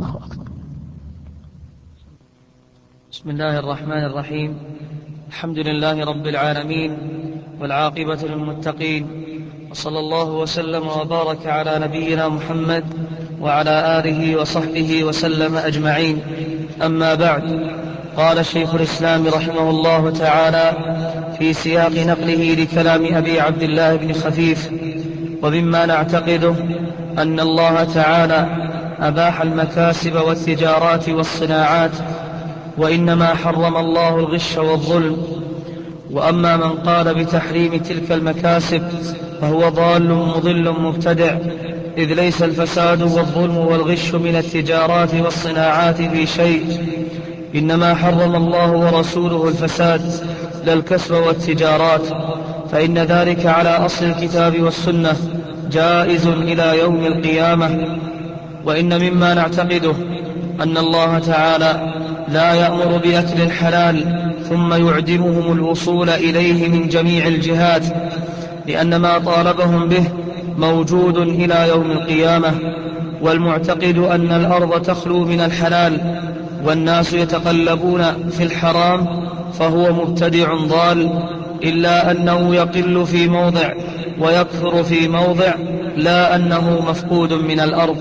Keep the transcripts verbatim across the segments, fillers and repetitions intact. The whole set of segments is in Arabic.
الله أكبر. بسم الله الرحمن الرحيم. الحمد لله رب العالمين، والعاقبة للمتقين، وصلى الله وسلم وبارك على نبينا محمد وعلى آله وصحبه وسلم أجمعين. أما بعد، قال شيخ الإسلام رحمه الله تعالى في سياق نقله لكلام أبي عبد الله بن خفيف: ومما نعتقده أن الله تعالى أباح المكاسب والتجارات والصناعات، وإنما حرم الله الغش والظلم. وأما من قال بتحريم تلك المكاسب فهو ضال مضل مبتدع، إذ ليس الفساد والظلم والغش من التجارات والصناعات في شيء، إنما حرم الله ورسوله الفساد لا الكسب والتجارات، فإن ذلك على أصل الكتاب والسنة جائز إلى يوم القيامة. وإن مما نعتقده أن الله تعالى لا يأمر بأكل الحلال ثم يعدمهم الوصول إليه من جميع الجهات، لأن ما طالبهم به موجود إلى يوم القيامة. والمعتقد أن الأرض تخلو من الحلال والناس يتقلبون في الحرام فهو مبتدع ضال، إلا أنه يقل في موضع ويكثر في موضع، لا أنه مفقود من الأرض.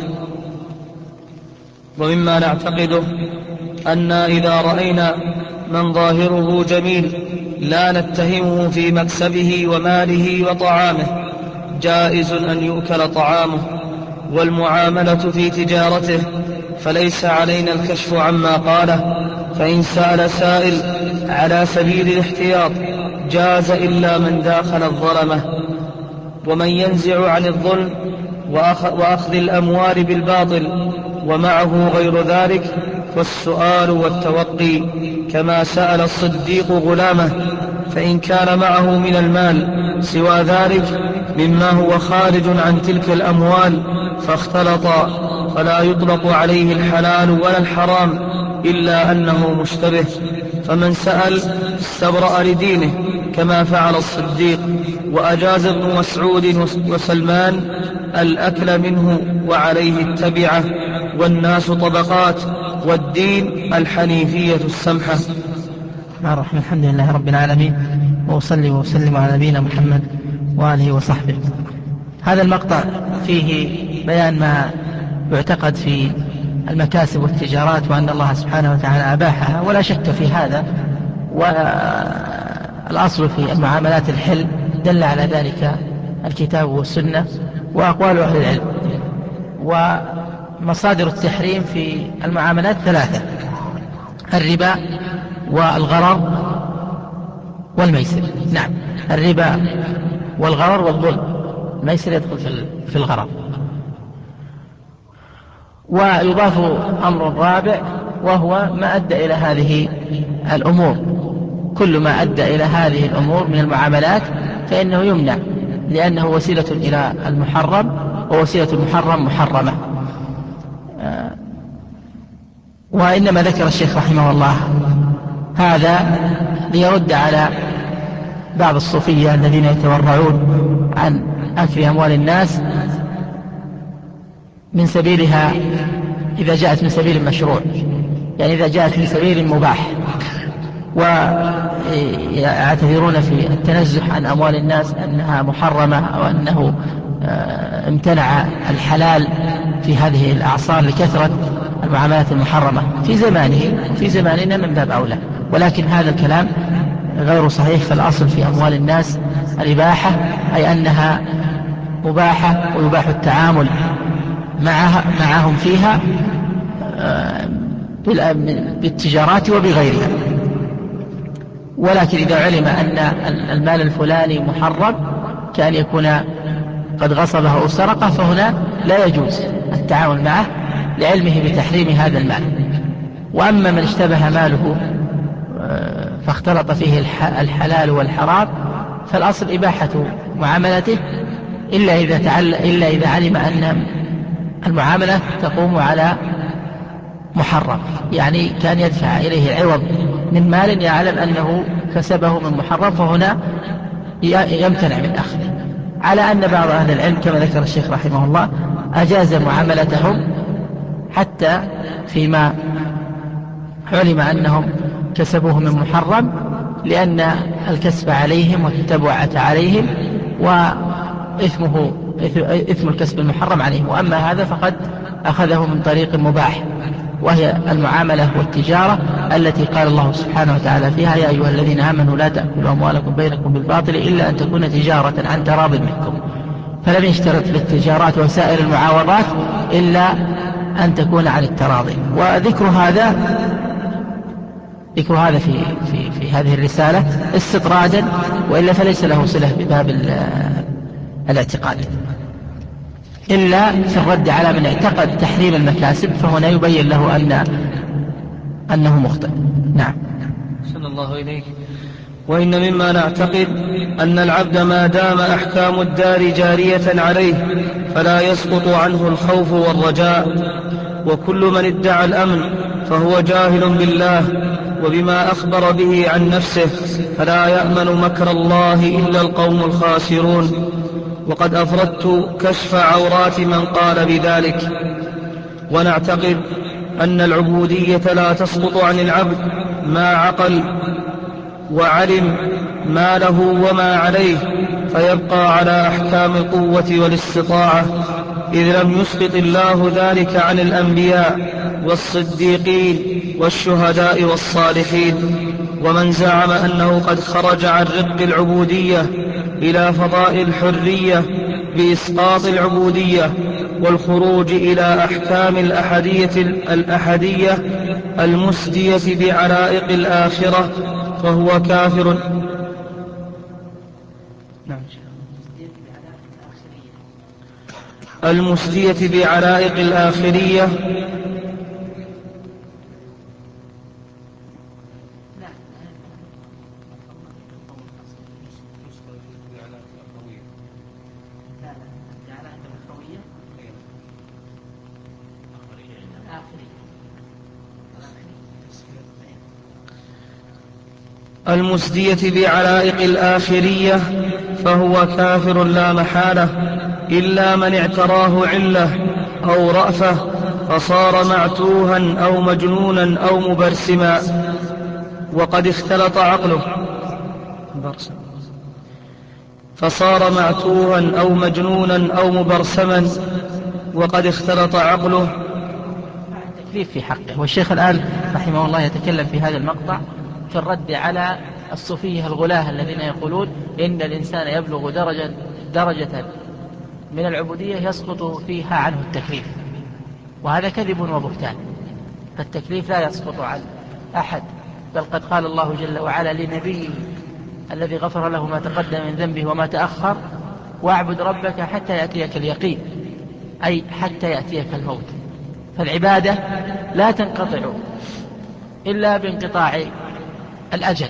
ومما نعتقده أن إذا رأينا من ظاهره جميل لا نتهمه في مكسبه وماله وطعامه، جائز أن يؤكل طعامه والمعاملة في تجارته، فليس علينا الكشف عما قاله. فإن سأل سائل على سبيل الاحتياط جاز إلا من داخل الظلمة. ومن ينزع عن الظلم وأخذ الأموال بالباطل ومعه غير ذلك فالسؤال والتوقي، كما سأل الصديق غلامه، فإن كان معه من المال سوى ذلك مما هو خارج عن تلك الأموال فاختلط فلا يطلق عليه الحلال ولا الحرام إلا أنه مشتبه. فمن سأل استبرأ لدينه كما فعل الصديق، وأجاز ابن مسعود وسلمان الأكل منه وعليه التبعة، والناس طبقات، والدين الحنيفية السمحة. الرحمن الحمد لله رب العالمين، وأصلي وأسلم على نبينا محمد وآله وصحبه. هذا المقطع فيه بيان ما يعتقد في المكاسب والتجارات، وأن الله سبحانه وتعالى أباحها، ولا شك في هذا. والأصل في المعاملات الحل دل على ذلك الكتاب والسنة وأقوال أهل العلم. ومصادر التحريم في المعاملات ثلاثة: الربا والغرر والميسر. نعم، الربا والغرر والظلم، الميسر يدخل في الغرر. ويضاف أمر رابع وهو ما أدى إلى هذه الأمور، كل ما أدى إلى هذه الأمور من المعاملات فإنه يمنع، لأنه وسيلة إلى المحرم، ووسيلة المحرم محرمة. وإنما ذكر الشيخ رحمه الله هذا ليرد على بعض الصوفية الذين يتورعون عن أكل أموال الناس من سبيلها إذا جاءت من سبيل مشروع، يعني إذا جاءت من سبيل مباح، ويعتذرون في التنزح عن أموال الناس أنها محرمة، أو أنه امتنع الحلال في هذه الأعصار لكثرة المعاملات المحرمة في زمانه وفي زماننا من باب أولى. ولكن هذا الكلام غير صحيح، فالأصل في أموال الناس الإباحة، أي أنها مباحة ويباح التعامل معها معهم فيها بالتجارات وبغيرها. ولكن إذا علم أن المال الفلاني محرم كأن يكون قد غصبه أو سرقه، فهنا لا يجوز التعامل معه لعلمه بتحريم هذا المال. وأما من اشتبه ماله فاختلط فيه الحلال والحرام فالأصل إباحة معاملته، إلا إذا تعل إلا إذا علم أن المعاملة تقوم على محرم، يعني كان يدفع إليه عوض من مال يعلم أنه كسبه من محرم، فهنا يمتنع من أخذه. على أن بعض أهل العلم كما ذكر الشيخ رحمه الله أجاز معاملتهم حتى فيما علم أنهم كسبوه من محرم، لأن الكسب عليهم والتبعة عليهم، وإثمه إثم الكسب المحرم عليهم. وأما هذا فقد أخذه من طريق مباح، وهي المعاملة والتجارة التي قال الله سبحانه وتعالى فيها: يا أيها الذين آمنوا لا تأكلوا أموالكم بينكم بالباطل إلا أن تكون تجارة عن تراض منكم. فلم يشترط للتجارات وسائر المعاوضات إلا أن تكون عن التراضي. وذكر هذا ذكر هذا في, في, في هذه الرسالة استطرادا، وإلا فليس له صلة بباب الاعتقاد، إلا في الرد على من اعتقد تحريم المكاسب، فهنا يبين له أن أنه مخطئ. نعم. صلى الله إليك. وإن مما نعتقد أن العبد ما دام أحكام الدار جارية عليه فلا يسقط عنه الخوف والرجاء، وكل من ادعى الأمن فهو جاهل بالله وبما أخبر به عن نفسه، فلا يأمن مكر الله إلا القوم الخاسرون. وقد أفردت كشف عورات من قال بذلك. ونعتقد أن العبودية لا تسقط عن العبد ما عقل وعلم ما له وما عليه، فيبقى على أحكام القوة والاستطاعة، إذ لم يسقط الله ذلك عن الأنبياء والصديقين والشهداء والصالحين. ومن زعم أنه قد خرج عن رق العبودية إلى فضاء الحرية بإسقاط العبودية والخروج إلى أحكام الأحدية, الأحدية المسدية بعلائق الآخرة فهو كافر. المسدية بعلائق الآخرية المسدية بعلائق الآخرية فهو كافر لا محالة، إلا من اعتراه علة أو رأفة فصار معتوها أو مجنونا أو مبرسما وقد اختلط عقله فصار معتوها أو مجنونا أو مبرسما وقد اختلط عقله. التكليف في حقه. والشيخ الآن رحمه الله يتكلم في هذا المقطع في الرد على الصوفية الغلاة الذين يقولون إن الإنسان يبلغ درجة, درجة من العبودية يسقط فيها عنه التكليف، وهذا كذب وبهتان. فالتكليف لا يسقط عن أحد، بل قد قال الله جل وعلا لنبيه الذي غفر له ما تقدم من ذنبه وما تأخر: واعبد ربك حتى يأتيك اليقين، أي حتى يأتيك الموت. فالعبادة لا تنقطع إلا بانقطاع الأجل.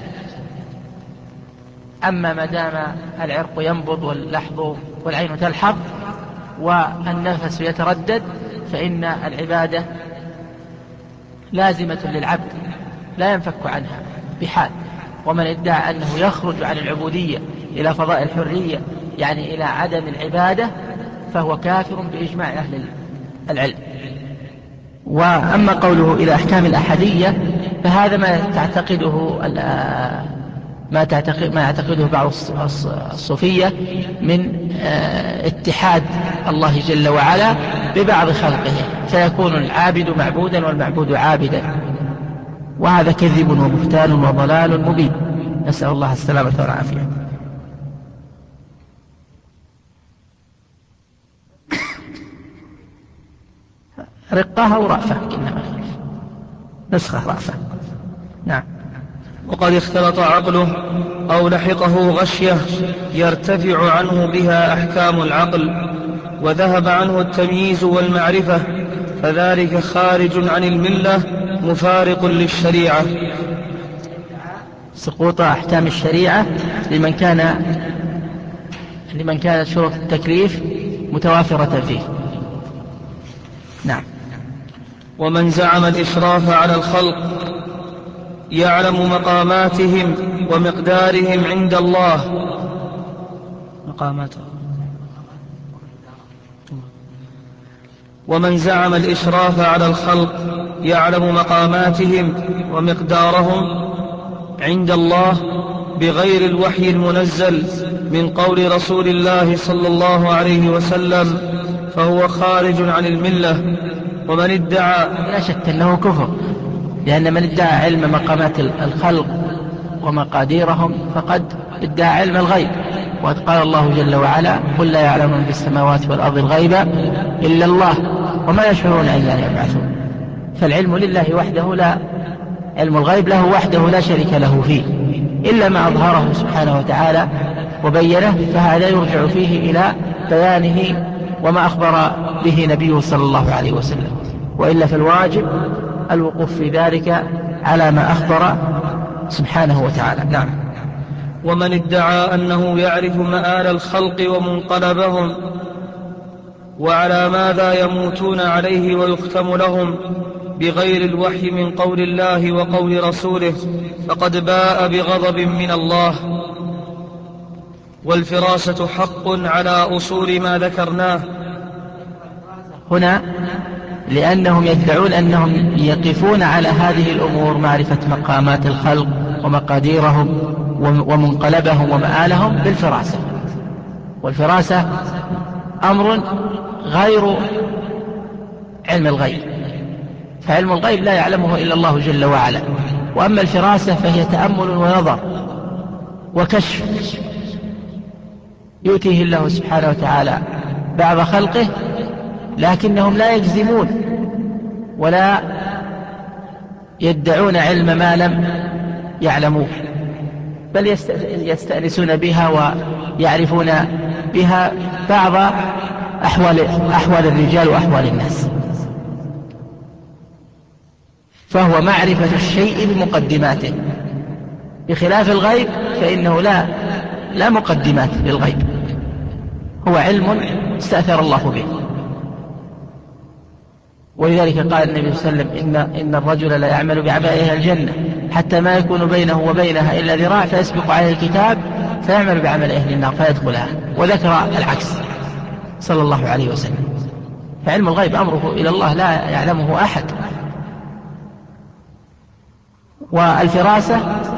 أما ما دام العرق ينبض واللحظ والعين تلحظ والنفس يتردد فإن العبادة لازمة للعبد لا ينفك عنها بحال. ومن ادعى أنه يخرج عن العبودية إلى فضاء الحرية، يعني إلى عدم العبادة، فهو كافر بإجماع أهل العلم. وأما قوله إلى أحكام الأحدية فهذا ما تعتقده ما تعتقد ما يعتقده بعض الصوفية من اتحاد الله جل وعلا ببعض خلقه، فيكون العابد معبودا والمعبود عابدا، وهذا كذب وبهتان وضلال مبين، نسأل الله السلامة والعافية. رقاها ورأفة، إنما نسخة رأفة. نعم. وقد اختلط عقله أو لحقه غشية يرتفع عنه بها أحكام العقل وذهب عنه التمييز والمعرفة، فذلك خارج عن الملة مفارق للشريعة. سقوط أحكام الشريعة لمن كان لمن كانت شروط التكليف متوافرة فيه. نعم. ومن زعم الإشراف على الخلق يعلم مقاماتهم ومقدارهم عند الله مقاماتهم ومن زعم الإشراف على الخلق يعلم مقاماتهم ومقدارهم عند الله بغير الوحي المنزل من قول رسول الله صلى الله عليه وسلم فهو خارج عن الملة. ومن ادعى لا شك أنه كفر، لأن من ادعى علم مقامات الخلق ومقاديرهم فقد ادعى علم الغيب، وقد قال الله جل وعلا قل لا يعلم من في السماوات والأرض الغيب إلا الله وما يشعرون أيان يبعثون. فالعلم لله وحده، لا علم الغيب له وحده لا شريك له فيه، إلا ما أظهره سبحانه وتعالى وبينه، فهذا يرجع فيه إلى بيانه وما أخبر به نبيه صلى الله عليه وسلم، وإلا فالواجب الوقوف في ذلك على ما أخبر سبحانه وتعالى. نعم. ومن ادعى أنه يعرف مآل الخلق ومنقلبهم وعلى ماذا يموتون عليه ويختم لهم بغير الوحي من قول الله وقول رسوله فقد باء بغضب من الله. والفراسة حق على أصول ما ذكرناه هنا، لأنهم يدعون أنهم يقفون على هذه الأمور، معرفة مقامات الخلق ومقاديرهم ومنقلبهم ومآلهم بالفراسة. والفراسة أمر غير علم الغيب، فعلم الغيب لا يعلمه إلا الله جل وعلا، وأما الفراسة فهي تأمل ونظر وكشف يؤتيه الله سبحانه وتعالى بعض خلقه، لكنهم لا يجزمون ولا يدعون علم ما لم يعلموه، بل يستأنسون بها ويعرفون بها بعض أحوال, أحوال الرجال وأحوال الناس. فهو معرفة الشيء بمقدماته، بخلاف الغيب فإنه لا, لا مقدمات للغيب، هو علم استأثر الله به. ولذلك قال النبي صلى الله عليه وسلم إن, إن الرجل لا يعمل بعمل أهل الجنة حتى ما يكون بينه وبينها إلا ذراع فيسبق عليه الكتاب فيعمل بعمل أهل النار فيدخلها، وذكر العكس صلى الله عليه وسلم. فعلم الغيب أمره إلى الله لا يعلمه أحد. والفراسة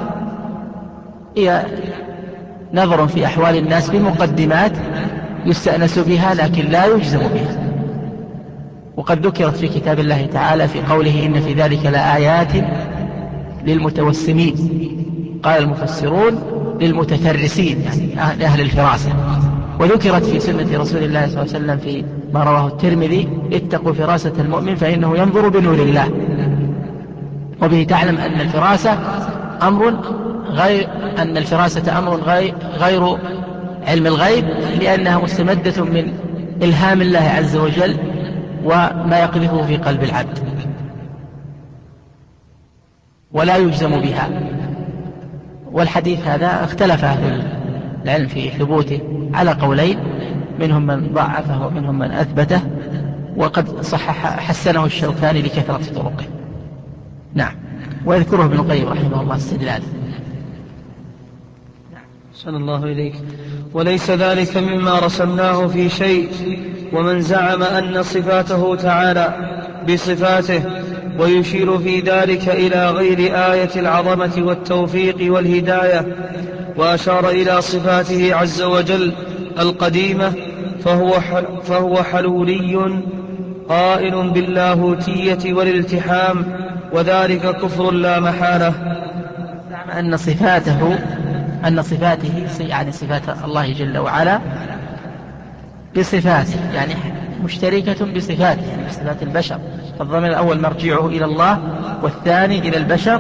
هي نظر في أحوال الناس بمقدمات يستأنس بها لكن لا يجزم بها، وقد ذكرت في كتاب الله تعالى في قوله إن في ذلك لآيات للمتوسمين، قال المفسرون للمتفرسين يعني أهل الفراسة. وذكرت في سنة رسول الله صلى الله عليه وسلم في ما رواه الترمذي اتقوا فراسة المؤمن فإنه ينظر بنور الله. وبه تعلم أن الفراسة أمر غير أن الفراسة أمر غير, غير علم الغيب، لأنها مستمدة من إلهام الله عز وجل وما يقذفه في قلب العبد، ولا يجزم بها. والحديث هذا اختلف أهل العلم في ثبوته على قولين، منهم من ضعفه ومنهم من أثبته، وقد صحح حسنه الشوكاني لكثرة طرقه. نعم. ويذكره ابن القيم رحمه الله استدلاله. صلى الله إليك. وليس ذلك مما رسمناه في شيء. ومن زعم أن صفاته تعالى بصفاته ويشير في ذلك إلى غير آية العظمة والتوفيق والهداية وأشار إلى صفاته عز وجل القديمة فهو, فهو حلولي قائل باللاهوتية والالتحام، وذلك كفر لا محالة. زعم أن صفاته أن صفاته يعني صفات الله جل وعلا بصفاته يعني مشتركة بصفاته يعني بصفات البشر، فالضمير الأول مرجعه إلى الله والثاني إلى البشر،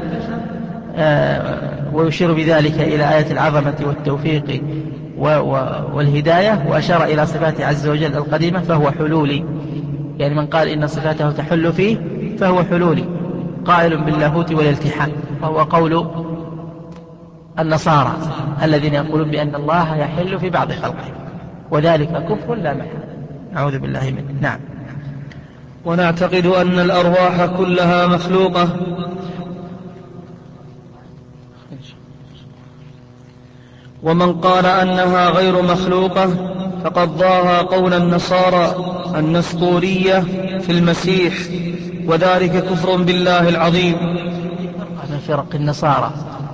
ويشير بذلك إلى آية العظمة والتوفيق والهداية، وأشار إلى صفاته عز وجل القديمة فهو حلولي، يعني من قال إن صفاته تحل فيه فهو حلولي قائل باللاهوت والالتحام، فهو قول النصارى الذين يقولون بأن الله يحل في بعض خلقه، وذلك كفر لا محالة. أعوذ بالله منه. نعم. ونعتقد أن الأرواح كلها مخلوقة، ومن قال أنها غير مخلوقة فقضاها قول النصارى النسطورية في المسيح، وذلك كفر بالله العظيم. من فرق النصارى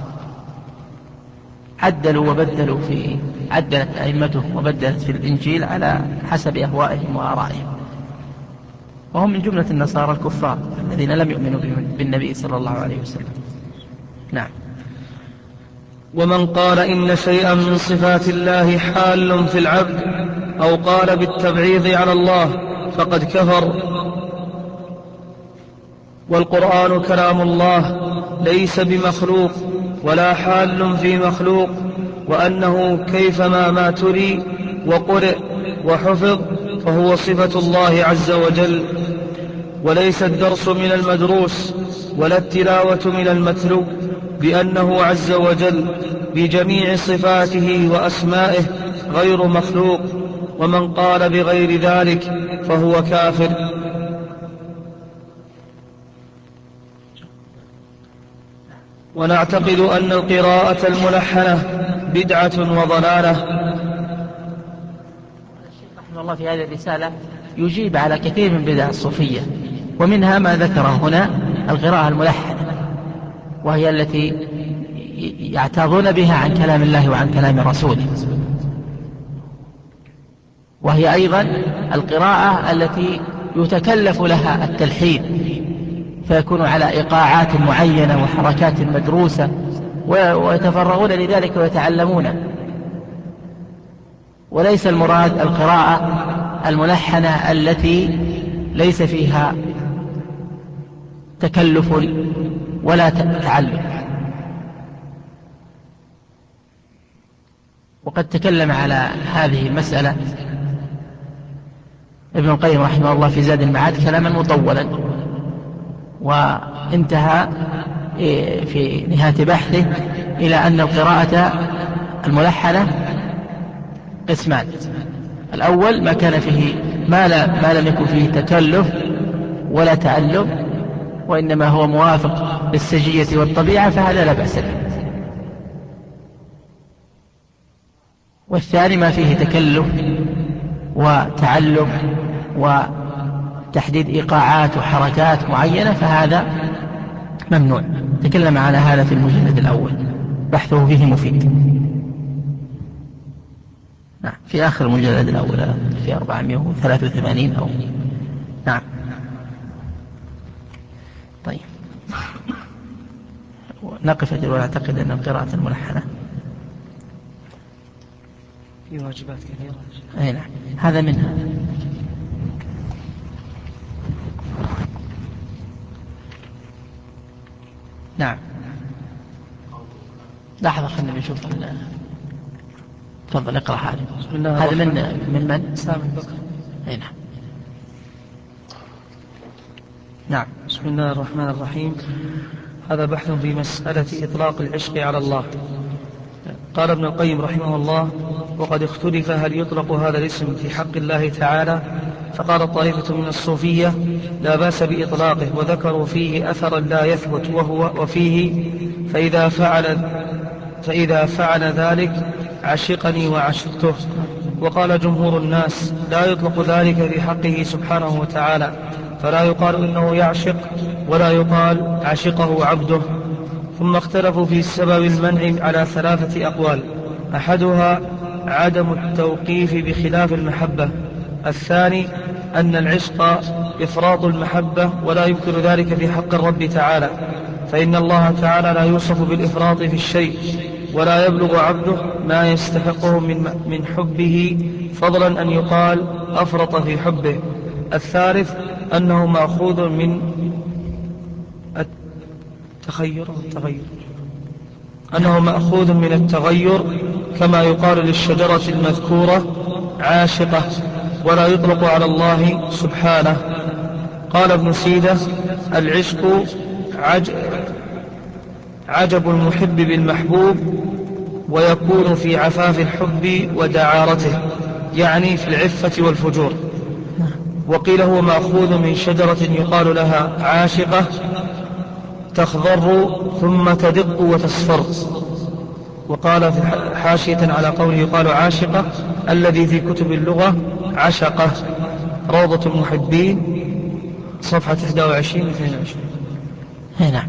عدلوا وبدلوا في عدلت أئمتهم وبدلت في الإنجيل على حسب أهوائهم وآرائهم، وهم من جملة النصارى الكفار الذين لم يؤمنوا بالنبي صلى الله عليه وسلم. نعم. ومن قال إن شيئا من صفات الله حال في العبد أو قال بالتبعيض على الله فقد كفر. والقرآن كلام الله ليس بمخلوق ولا حال في مخلوق، وأنه كيفما ما تري وقرئ وحفظ فهو صفة الله عز وجل، وليس الدرس من المدروس ولا التلاوة من المتلو، بأنه عز وجل بجميع صفاته وأسمائه غير مخلوق، ومن قال بغير ذلك فهو كافر. ونعتقد أن القراءة الملحنة بدعة وضلالة. الشيخ رحمه الله في هذه الرسالة يجيب على كثير من بدع الصوفية، ومنها ما ذكره هنا القراءة الملحنة، وهي التي يعتاضون بها عن كلام الله وعن كلام رسوله، وهي أيضا القراءة التي يتكلف لها التلحين، فيكون على إيقاعات معينة وحركات مدروسة، ويتفرغون لذلك ويتعلمون. وليس المراد القراءة الملحنة التي ليس فيها تكلف ولا تعلم. وقد تكلم على هذه المسألة ابن القيم رحمه الله في زاد المعاد كلاما مطولا، وانتهى في نهاية بحثه إلى أن القراءة الملحنة قسمان: الأول ما كان فيه ما, لا ما لم يكن فيه تكلف ولا تعلم، وإنما هو موافق للسجية والطبيعة، فهذا لا بأس به. والثاني ما فيه تكلف وتعلم وتحديد إيقاعات وحركات معينة، فهذا ممنوع. تكلم على هذا في المجلد الأول، بحثه فيه مفيد. نعم، في آخر المجلد الأول في أربعمائة وثلاثة وثمانين أو نعم. طيب، نقف أجل ونعتقد أن القراءة الملحنة في واجبات كثيرة. أي نعم، هذا منها. نعم. لحظة خلنا نشوف. تفضل اقرأ هذا. هذا من من من؟ سامي بكر. أي نعم. نعم. بسم الله الرحمن الرحيم. هذا بحث في مسألة إطلاق العشق على الله. قال ابن القيم رحمه الله: وقد اختلف هل يطلق هذا الاسم في حق الله تعالى، فقال طائفة من الصوفية: لا بأس بإطلاقه، وذكروا فيه أثرا لا يثبت، وهو وفيه فإذا فعل, فإذا فعل ذلك عشقني وعشقته. وقال جمهور الناس: لا يطلق ذلك في حقه سبحانه وتعالى، فلا يقال إنه يعشق ولا يقال عشقه عبده. ثم اختلفوا في سبب المنع على ثلاثة أقوال: أحدها عدم التوقيف بخلاف المحبة، الثاني أن العشق إفراط المحبة ولا يمكن ذلك في حق الرب تعالى، فإن الله تعالى لا يوصف بالإفراط في الشيء، ولا يبلغ عبده ما يستحقه من, من حبه، فضلا أن يقال أفرط في حبه. الثالث أنه مأخوذ من التغير التغير أنه مأخوذ من التغير، كما يقال للشجرة المذكورة عاشقة، ولا يطلق على الله سبحانه. قال ابن سيدة: العشق عج... عجب المحب بالمحبوب، ويكون في عفاف الحب ودعارته، يعني في العفة والفجور. وقيل هو مأخوذ من شجرة يقال لها عاشقة، تخضر ثم تدق وتصفر، وقال في حاشية على قوله يقال عاشقة الذي في كتب اللغة عشقة، روضة المحبين، صفحة واحد وعشرين اثنين وعشرين. نعم.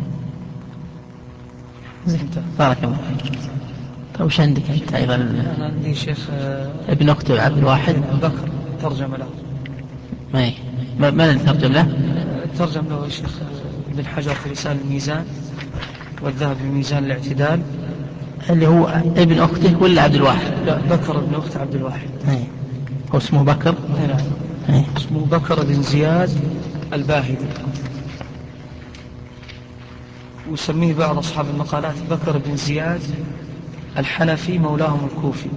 بارك الله فيك. طيب وش عندك أنت أيضا؟ أنا عندي شيخ ابن أكتب عبد الواحد بكر ترجم له. ما ما من الترجم له؟ ترجم له الشيخ ابن حجر في رسالة الميزان، والذهب بميزان الاعتدال. اللي هو ابن أخته ولا عبد الواحد؟ لا، بكر ابن أخت عبد الواحد. أي. هو اسمه بكر؟ نعم. اسمه بكر بن زياد الباهلي، ويسميه بعض أصحاب المقالات بكر بن زياد الحنفي مولاهم الكوفي.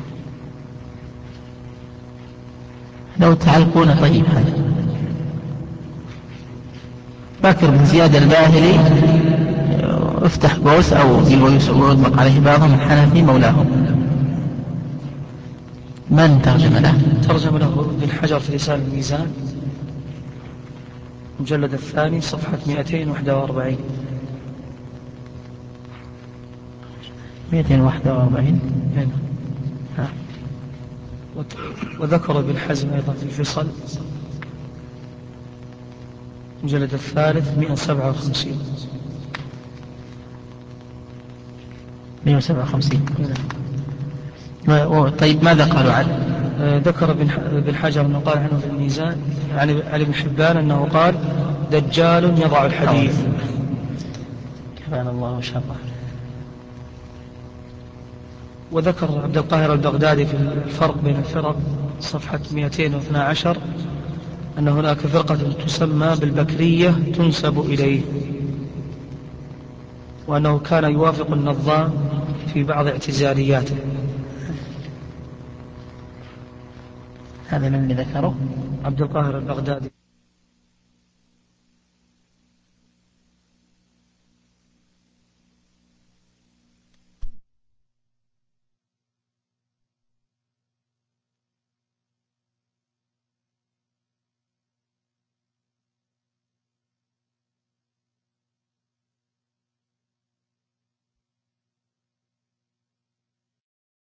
لو تعلقون طيب هذا بكر بن زياد الباهلي، افتح قوس أو ويطلق عليه بعضهم الحنفي مولاهم. من ترجم له؟ ترجم له ابن حجر في رسالة الميزان، مجلد الثاني صفحة مئتين وواحد وأربعين. مئتين وواحد وأربعين. هنا. وذكر ابن حزم أيضا في الفصل، مجلد الثالث مئة وسبعة وخمسين. مئة وسبعة وخمسين. طيب ماذا قالوا عنه؟ ذكر ابن حجر أنه قال عنه في الميزان عن ابن حبان أنه قال دجال يضع الحديث. كفانا الله وشره. وذكر عبد القاهر البغدادي في الفرق بين الفرق صفحة مئتين واثني عشر أن هناك فرقة تسمى بالبكرية تنسب إليه، وأنه كان يوافق النظام في بعض اعتزالياته. هذا من اللي ذكره؟ عبد القاهر البغدادي.